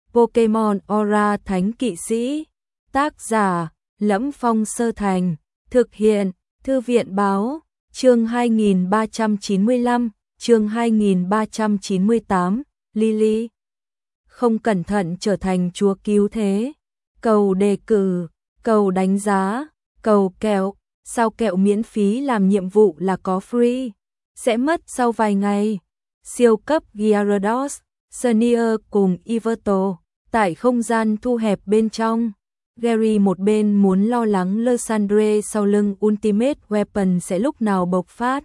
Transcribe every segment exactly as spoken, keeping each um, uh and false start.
Pokemon Aura Thánh Kỵ Sĩ. Tác giả: Lẫm Phong Sơ Thành. Thực hiện: Thư viện Báo. Chương hai nghìn ba trăm chín mươi lăm, chương hai nghìn ba trăm chín mươi tám, Lily. Không cẩn thận trở thành chúa cứu thế. Cầu đề cử, cầu đánh giá, cầu kẹo. Sao kẹo miễn phí làm nhiệm vụ là có free? Sẽ mất sau vài ngày. Siêu cấp Gyarados, Xerneas cùng Yveltal. Tại không gian thu hẹp bên trong, Gary một bên muốn lo lắng Lysandre sau lưng Ultimate Weapon sẽ lúc nào bộc phát,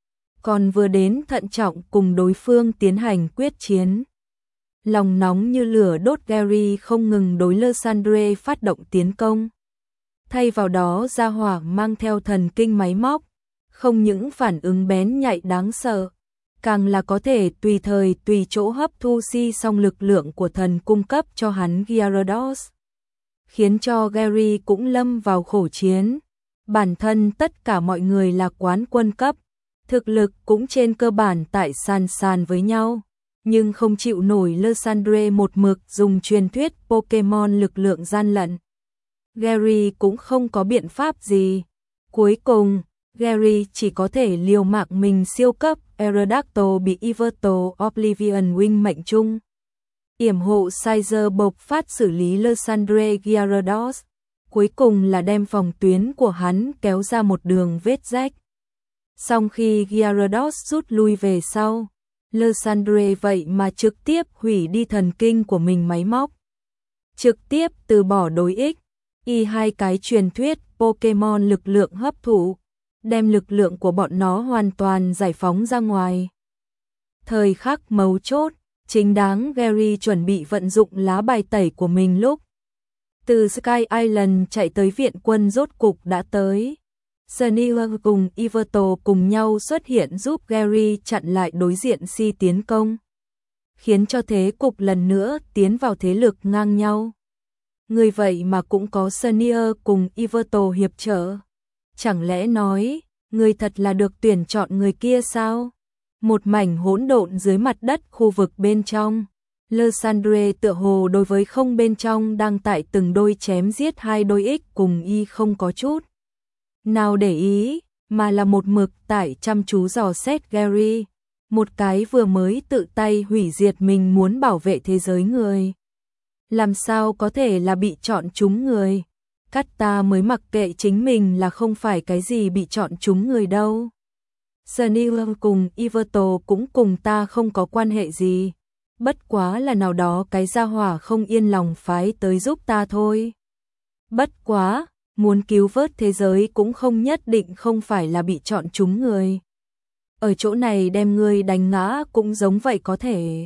còn vừa đến thận trọng cùng đối phương tiến hành quyết chiến. Lòng nóng như lửa đốt, Gary không ngừng đối Lysandre phát động tiến công. Thay vào đó, gia hỏa mang theo thần kinh máy móc, không những phản ứng bén nhạy đáng sợ, càng là có thể tùy thời tùy chỗ hấp thu si xong lực lượng của thần cung cấp cho hắn Gyarados, khiến cho Gary cũng lâm vào khổ chiến. Bản thân tất cả mọi người là quán quân cấp, thực lực cũng trên cơ bản tại sàn sàn với nhau, nhưng không chịu nổi Lysandre một mực dùng truyền thuyết Pokemon lực lượng gian lận. Gary cũng không có biện pháp gì. Cuối cùng, Gary chỉ có thể liều mạng mình siêu cấp Aerodactyl bị Yveltal Oblivion Wing mệnh trung. Yểm hộ Sizer bộc phát xử lý Lysandre Gyarados, cuối cùng là đem phòng tuyến của hắn kéo ra một đường vết rách. Song khi Gyarados rút lui về sau, Lysandre vậy mà trực tiếp hủy đi thần kinh của mình máy móc. Trực tiếp từ bỏ đối ích, y hai cái truyền thuyết Pokemon lực lượng hấp thụ, đem lực lượng của bọn nó hoàn toàn giải phóng ra ngoài. Thời khắc mấu chốt, chính đáng Gary chuẩn bị vận dụng lá bài tẩy của mình lúc từ Sky Island chạy tới viện quân rốt cục đã tới. Xerneas cùng Yveltal cùng nhau xuất hiện giúp Gary chặn lại đối diện si tiến công, khiến cho thế cục lần nữa tiến vào thế lực ngang nhau. Người vậy mà cũng có Xerneas cùng Yveltal hiệp trợ. Chẳng lẽ nói, người thật là được tuyển chọn người kia sao? Một mảnh hỗn độn dưới mặt đất khu vực bên trong. Lysandre tựa hồ đối với không bên trong đang tại từng đôi chém giết hai đôi ích cùng y không có chút nào để ý, mà là một mực tại chăm chú dò xét Gary. Một cái vừa mới tự tay hủy diệt mình muốn bảo vệ thế giới người, làm sao có thể là bị chọn trúng người? Cắt ta mới mặc kệ chính mình là không phải cái gì bị chọn trúng người đâu. Xerneas cùng Yveltal cũng cùng ta không có quan hệ gì, bất quá là nào đó cái gia hỏa không yên lòng phái tới giúp ta thôi. Bất quá, muốn cứu vớt thế giới cũng không nhất định không phải là bị chọn trúng người. Ở chỗ này đem ngươi đánh ngã cũng giống vậy có thể.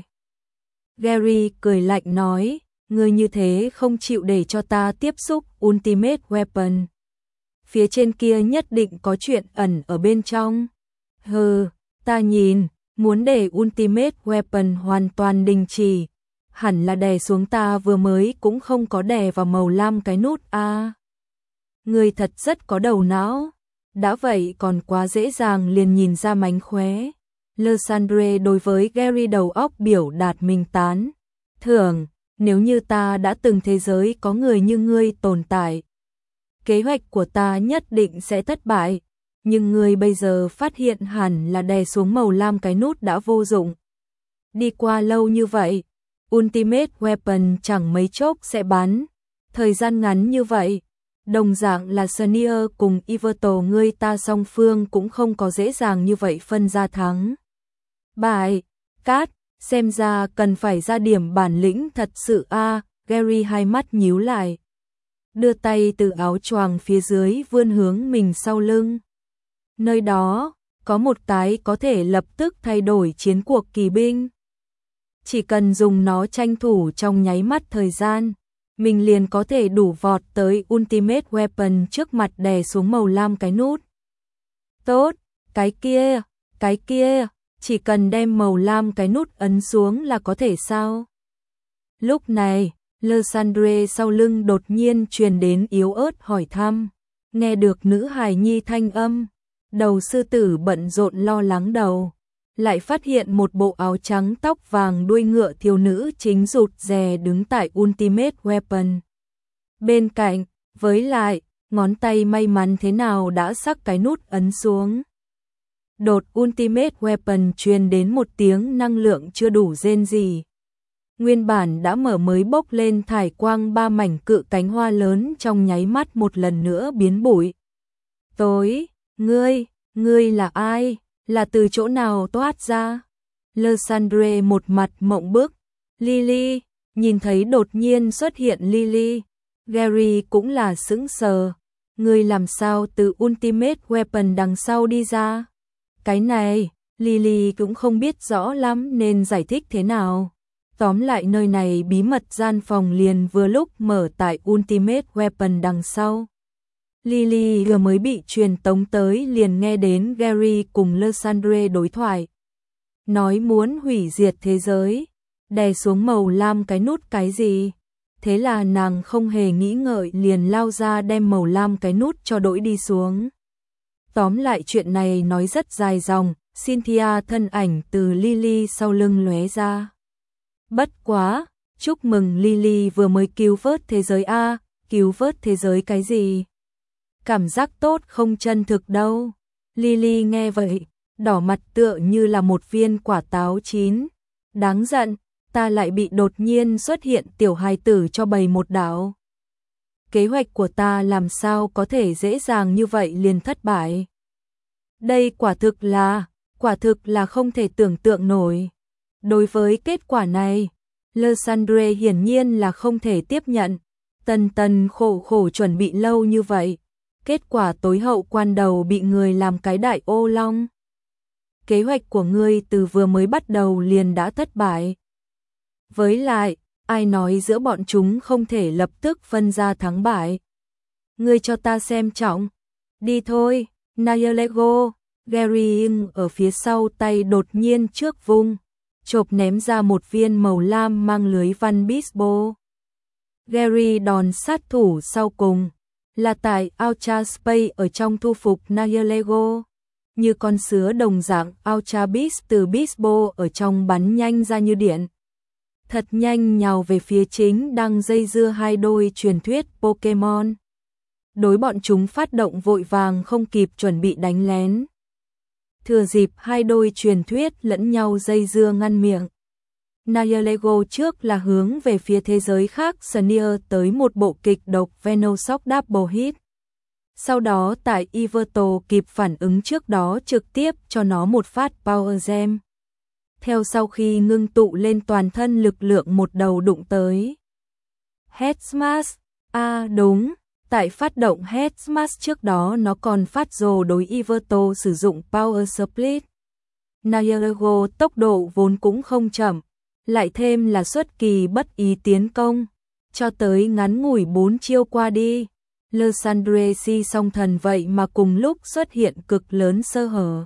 Gary cười lạnh nói, ngươi như thế không chịu để cho ta tiếp xúc Ultimate Weapon. Phía trên kia nhất định có chuyện ẩn ở bên trong. Hừ, ta nhìn, muốn để Ultimate Weapon hoàn toàn đình chỉ, hẳn là đè xuống ta vừa mới cũng không có đè vào màu lam cái nút a. À, ngươi thật rất có đầu não. Đã vậy còn quá dễ dàng liền nhìn ra mánh khóe. Lysandre đối với Gary đầu óc biểu đạt mình tán thưởng. Nếu như ta đã từng thế giới có người như ngươi tồn tại, kế hoạch của ta nhất định sẽ thất bại. Nhưng ngươi bây giờ phát hiện hẳn là đè xuống màu lam cái nút đã vô dụng. Đi qua lâu như vậy, Ultimate Weapon chẳng mấy chốc sẽ bắn. Thời gian ngắn như vậy, đồng dạng là Xerneas cùng Yveltal ngươi ta song phương cũng không có dễ dàng như vậy phân ra thắng bại. Cát, xem ra cần phải ra điểm bản lĩnh thật sự a. À, Gary hai mắt nhíu lại, đưa tay từ áo choàng phía dưới vươn hướng mình sau lưng. Nơi đó, có một cái có thể lập tức thay đổi chiến cuộc kỳ binh. Chỉ cần dùng nó tranh thủ trong nháy mắt thời gian, mình liền có thể đủ vọt tới Ultimate Weapon trước mặt đè xuống màu lam cái nút. Tốt, cái kia, cái kia, chỉ cần đem màu lam cái nút ấn xuống là có thể sao? Lúc này, Lysandre sau lưng đột nhiên truyền đến yếu ớt hỏi thăm. Nghe được nữ hài nhi thanh âm, đầu sư tử bận rộn lo lắng đầu. lại phát hiện một bộ áo trắng tóc vàng đuôi ngựa thiếu nữ chính rụt rè đứng tại Ultimate Weapon bên cạnh, với lại, ngón tay may mắn thế nào đã sắc cái nút ấn xuống. Đột Ultimate Weapon truyền đến một tiếng năng lượng chưa đủ rên rỉ. Nguyên bản đã mở mới bốc lên thải quang ba mảnh cự cánh hoa lớn trong nháy mắt một lần nữa biến bụi. Tối, ngươi, ngươi là ai? Là từ chỗ nào toát ra? Lysandre một mặt mộng bức. Lily, nhìn thấy đột nhiên xuất hiện Lily. Gary cũng là sững sờ. Ngươi làm sao từ Ultimate Weapon đằng sau đi ra? Cái này, Lily cũng không biết rõ lắm nên giải thích thế nào. Tóm lại nơi này bí mật gian phòng liền vừa lúc mở tại Ultimate Weapon đằng sau. Lily vừa mới bị truyền tống tới liền nghe đến Gary cùng Lysandre đối thoại. Nói muốn hủy diệt thế giới, đè xuống màu lam cái nút cái gì. Thế là nàng không hề nghĩ ngợi liền lao ra đem màu lam cái nút cho đổi đi xuống. Tóm lại chuyện này nói rất dài dòng, Cynthia thân ảnh từ Lily sau lưng lóe ra. Bất quá, chúc mừng Lily vừa mới cứu vớt thế giới a, cứu vớt thế giới cái gì? Cảm giác tốt không chân thực đâu. Lily nghe vậy, đỏ mặt tựa như là một viên quả táo chín. Đáng giận, ta lại bị đột nhiên xuất hiện tiểu hài tử cho bày một đảo. Kế hoạch của ta làm sao có thể dễ dàng như vậy liền thất bại. Đây quả thực là, quả thực là không thể tưởng tượng nổi. Đối với kết quả này, Lysandre hiển nhiên là không thể tiếp nhận. Tần tần khổ khổ chuẩn bị lâu như vậy. Kết quả tối hậu quan đầu bị người làm cái đại ô long. Kế hoạch của ngươi từ vừa mới bắt đầu liền đã thất bại. Với lại, ai nói giữa bọn chúng không thể lập tức phân ra thắng bại. Ngươi cho ta xem trọng. Đi thôi, Nayalego. Gary ở phía sau tay đột nhiên trước vung, chộp ném ra một viên màu lam mang lưới văn baseball. Gary đòn sát thủ sau cùng là tại Ultra Space ở trong thu phục Nayalego. Như con sứa đồng dạng Ultra Beast từ baseball ở trong bắn nhanh ra như điện. Thật nhanh nhào về phía chính đang dây dưa hai đôi truyền thuyết Pokemon. Đối bọn chúng phát động vội vàng không kịp chuẩn bị đánh lén. Thừa dịp hai đôi truyền thuyết lẫn nhau dây dưa ngăn miệng. Nayalego trước là hướng về phía thế giới khác Sneer tới một bộ kịch độc Venoshock Double Hit. Sau đó tại Yveltal kịp phản ứng trước đó trực tiếp cho nó một phát Power Gem. Theo sau khi ngưng tụ lên toàn thân lực lượng một đầu đụng tới. Head Smash, à đúng. Tại phát động Head Smash trước đó nó còn phát rồ đối Yveltal sử dụng Power Split. Nayalego tốc độ vốn cũng không chậm, lại thêm là xuất kỳ bất ý tiến công, cho tới ngắn ngủi bốn chiêu qua đi. Lysandre si song thần vậy mà cùng lúc xuất hiện cực lớn sơ hở.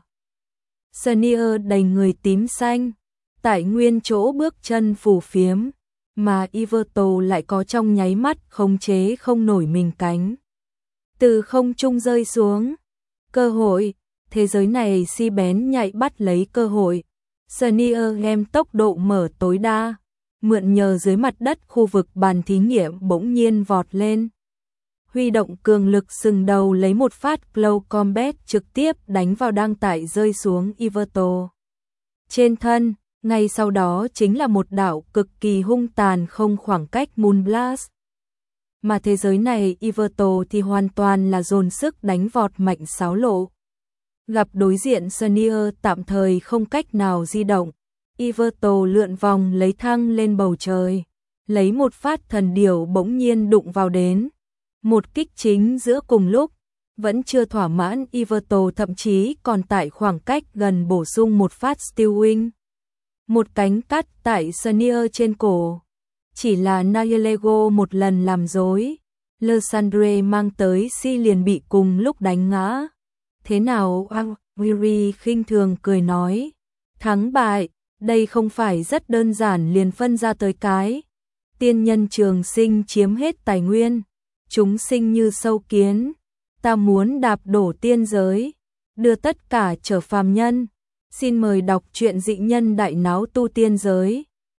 Sneer đầy người tím xanh, tại nguyên chỗ bước chân phù phiếm. Mà Yveltal lại có trong nháy mắt khống chế không nổi mình cánh. Từ không trung rơi xuống. Cơ hội, thế giới này si bén nhạy bắt lấy cơ hội. Sneer game tốc độ mở tối đa, mượn nhờ dưới mặt đất khu vực bàn thí nghiệm bỗng nhiên vọt lên. Huy động cường lực sừng đầu lấy một phát Glow Combat trực tiếp đánh vào đang tại rơi xuống Yveltal. Trên thân, ngay sau đó chính là một đạo cực kỳ hung tàn không khoảng cách Moonblast. Mà thế giới này Yveltal thì hoàn toàn là dồn sức đánh vọt mạnh xáo lộ. Gặp đối diện Sneer tạm thời không cách nào di động. Yveltal lượn vòng lấy thăng lên bầu trời. Lấy một phát thần điểu bỗng nhiên đụng vào đến. Một kích chính giữa cùng lúc. Vẫn chưa thỏa mãn Yveltal thậm chí còn tại khoảng cách gần bổ sung một phát Steel Wing. Một cánh cắt tại Sneer trên cổ. Chỉ là Nayalego một lần làm dối. Lysandre mang tới si liền bị cùng lúc đánh ngã. Thế nào? Weary khinh thường cười nói. Thắng bại, đây không phải rất đơn giản liền phân ra tới cái. Tiên nhân trường sinh chiếm hết tài nguyên. Chúng sinh như sâu kiến. Ta muốn đạp đổ tiên giới. Đưa tất cả trở phàm nhân. Xin mời đọc truyện Dị nhân đại náo tu tiên giới.